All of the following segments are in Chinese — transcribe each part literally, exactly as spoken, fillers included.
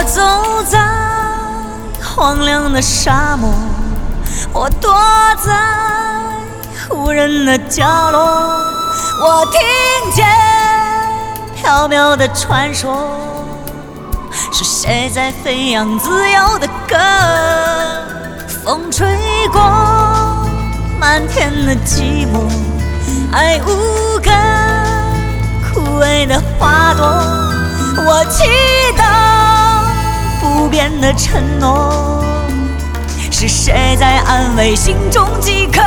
我走在荒凉的沙漠，我躲在无人的角落，我听见飘渺的传说，是谁在飞扬自由的歌？风吹过漫天的寂寞，爱无根枯萎的花朵，我祈祷不变的承诺，是谁在安慰心中饥渴？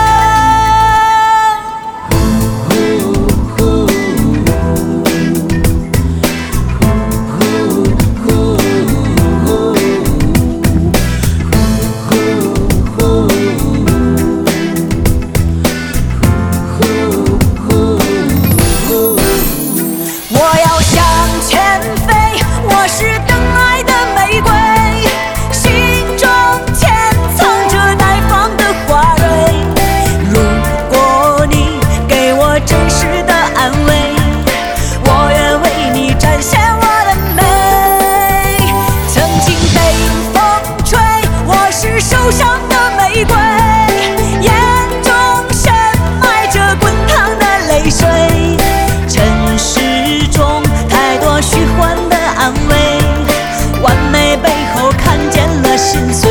受伤的玫瑰，眼中深埋着滚烫的泪水，尘世中太多虚幻的安慰，完美背后看见了心碎。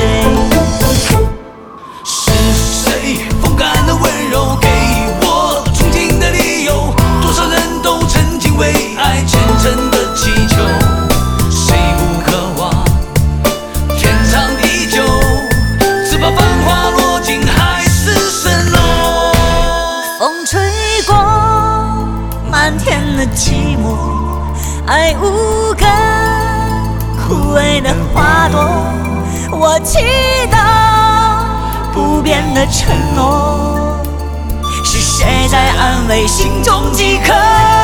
是谁风干的温柔，给我憧憬的理由？多少人都曾经为爱虔诚的祈求，谁不渴望天长地久？只怕繁华落尽海市蜃楼。 风吹过漫天的寂寞，爱无根枯萎的花朵，我祈祷不变的承诺，是谁在安慰心中饥渴？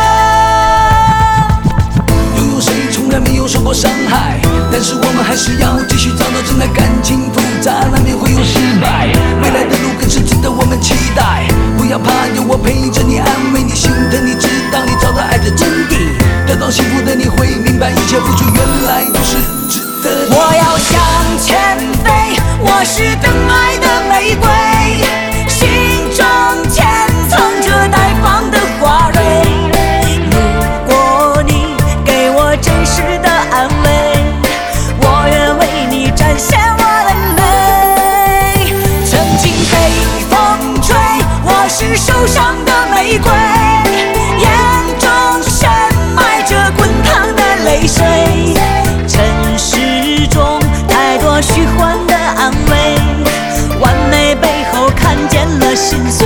拥有谁从来没有受过伤害，但是我们还是要继续找到真爱。感情复杂，难免会有失败，未来的路更是值得我们期待。不要怕，有我陪着你，安慰你，心疼你，直到你找到爱的真谛。得到幸福的你会明白，一切付出原来都是值得的。 我要向前飞，我是等爱的玫瑰，心中潜藏着待放的花蕊。如果你给我真实的安慰，我愿为你展现我的美。曾经被风吹，我是受伤的玫瑰，眼中深埋着滚烫的泪水，尘世中太多虚幻的安慰，完美背后看见了心碎。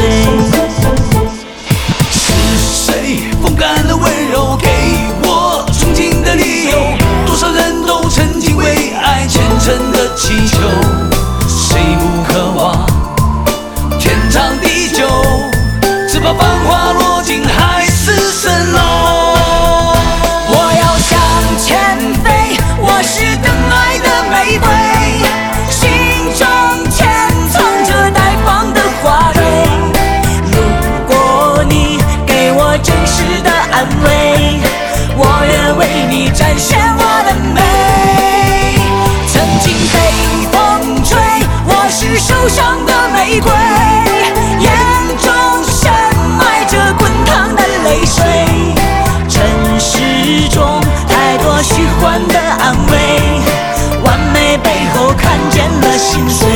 是谁风干的温柔，给我憧憬的理由？多少人都曾经为爱虔诚的祈求，谁不渴望天长地久？只怕繁华落尽海市蜃楼。 我要向前飞，我是等爱的玫瑰，心中潜藏着待放的花蕊。如果你给我真实的安慰，我愿为你展现我的美。曾经被风吹，我是受伤的玫瑰，眼中深埋着滚烫的泪水，尘世中太多虚幻的安慰，完美背后看见了心碎。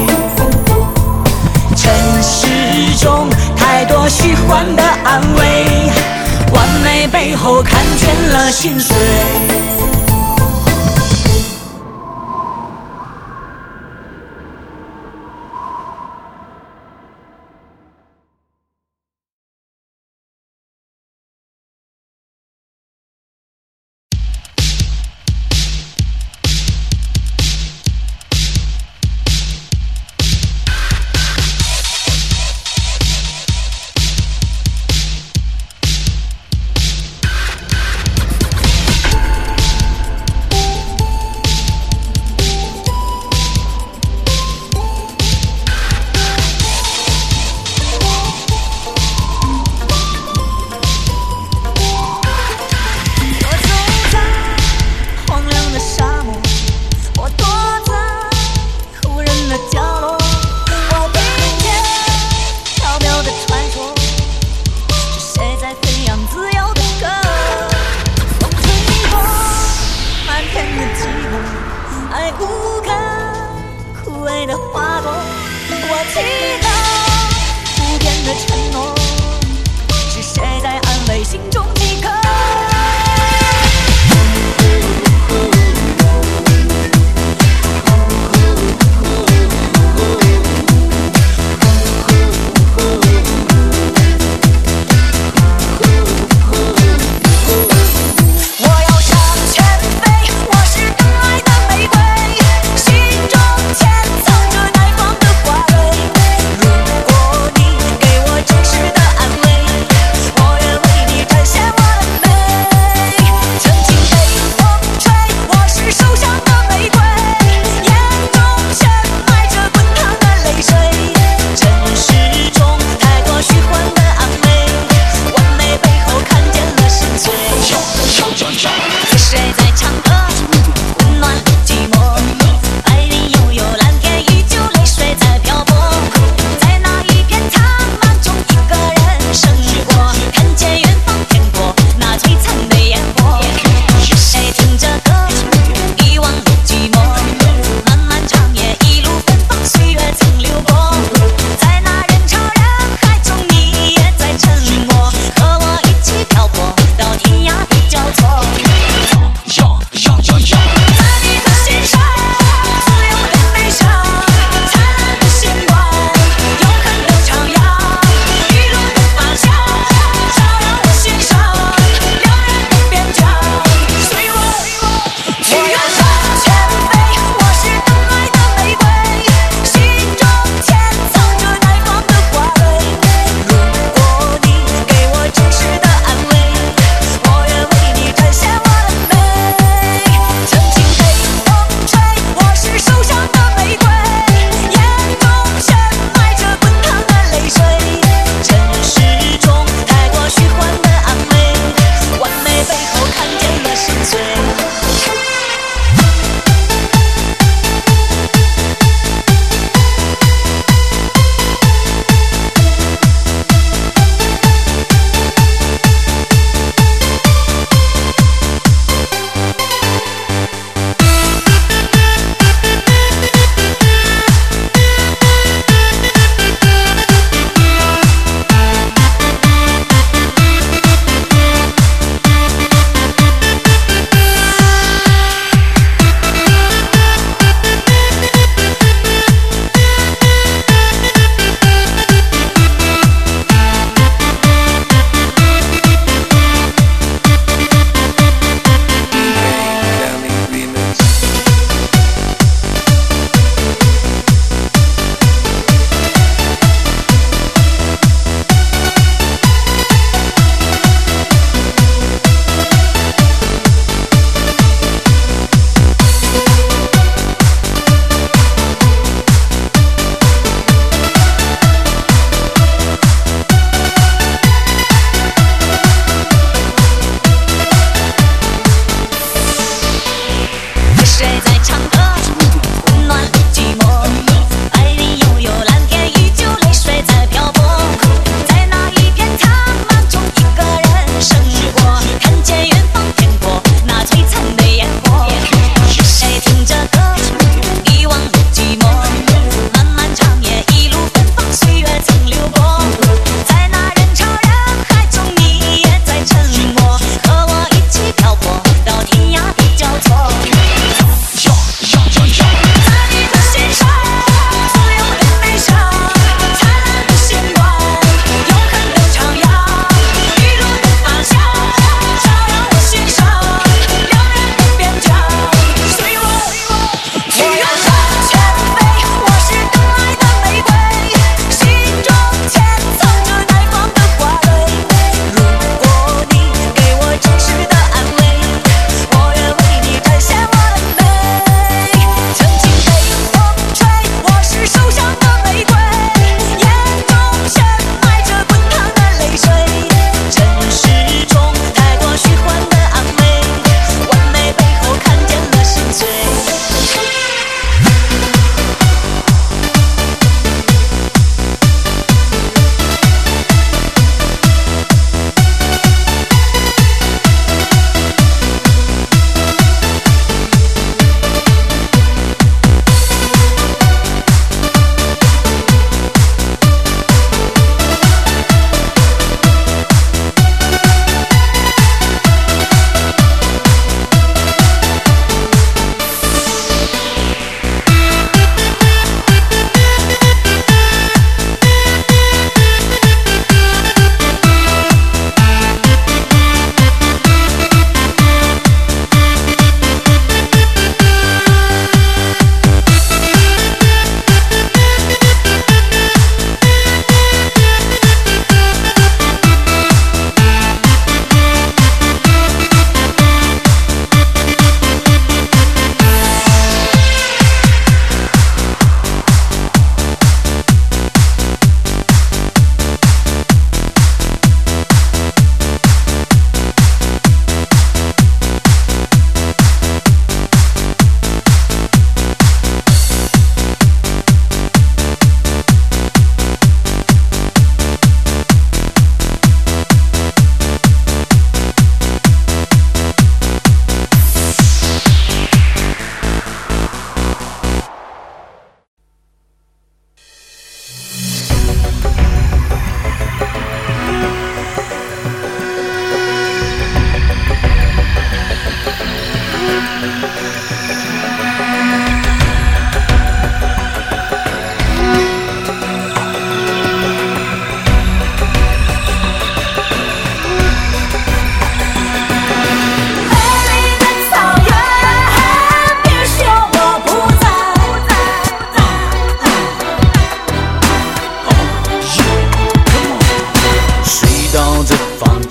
尘世中太多虚幻的安慰，完美背后看见了心碎。 爱的花朵，我祈祷不变的承诺，是谁在安慰心中饥渴？心中潜藏着耐放的花蕊，如果你给我真实的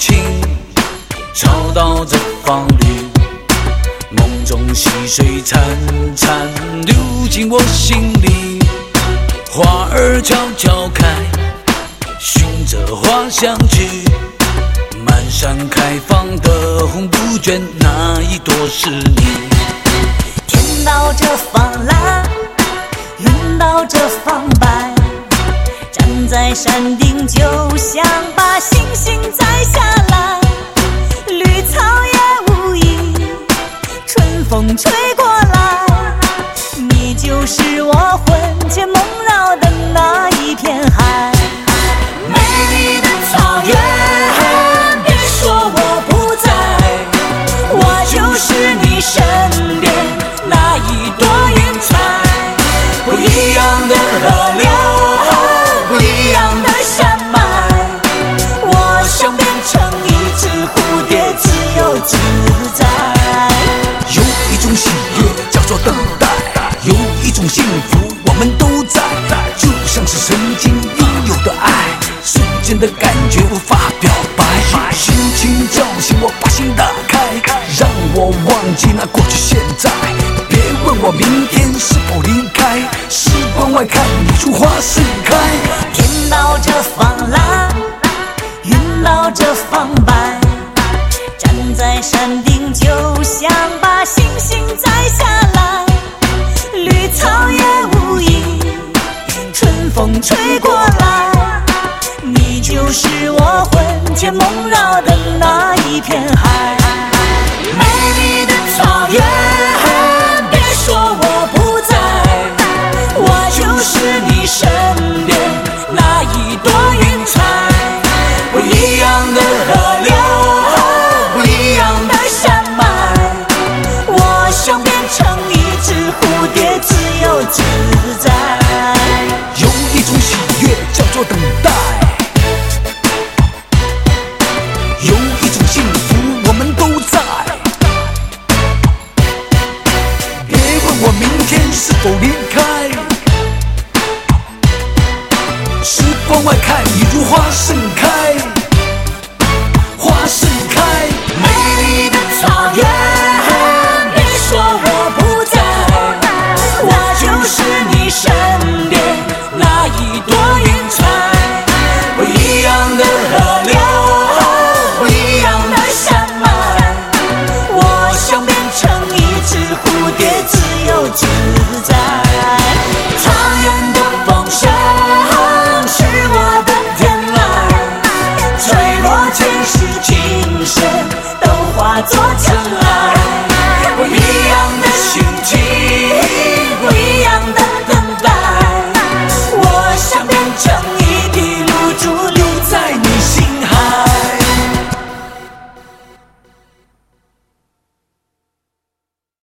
情，潮到这芳旅，梦中溪水潺潺流进我心里，花儿悄悄开，寻着花香去，满山开放的红杜鹃，那一朵是你。 天到这方蓝，云到这方白，站在山顶就想把星星摘下来，绿草也无意，春风吹过来，你就是我魂牵梦绕的那一片海。美丽的草原，别说我不在，我就是你身边那一朵云彩。不一样的河流，不一样的山脉，我想变成一只蝴蝶，自由自在。 有一种喜悦叫做等待，有一种幸福我们都在，就像是曾经拥有的爱，瞬间的感觉无法表白，心情叫醒我把心打开，让我忘记那过去现在，别问我明天是否离开，时光外看一束花盛开。 天到这方蓝，云到这方白，站在山顶就想把星星摘下来，绿草也无意，春风吹过来，你就是我魂牵梦绕的那一片海。美丽的草原，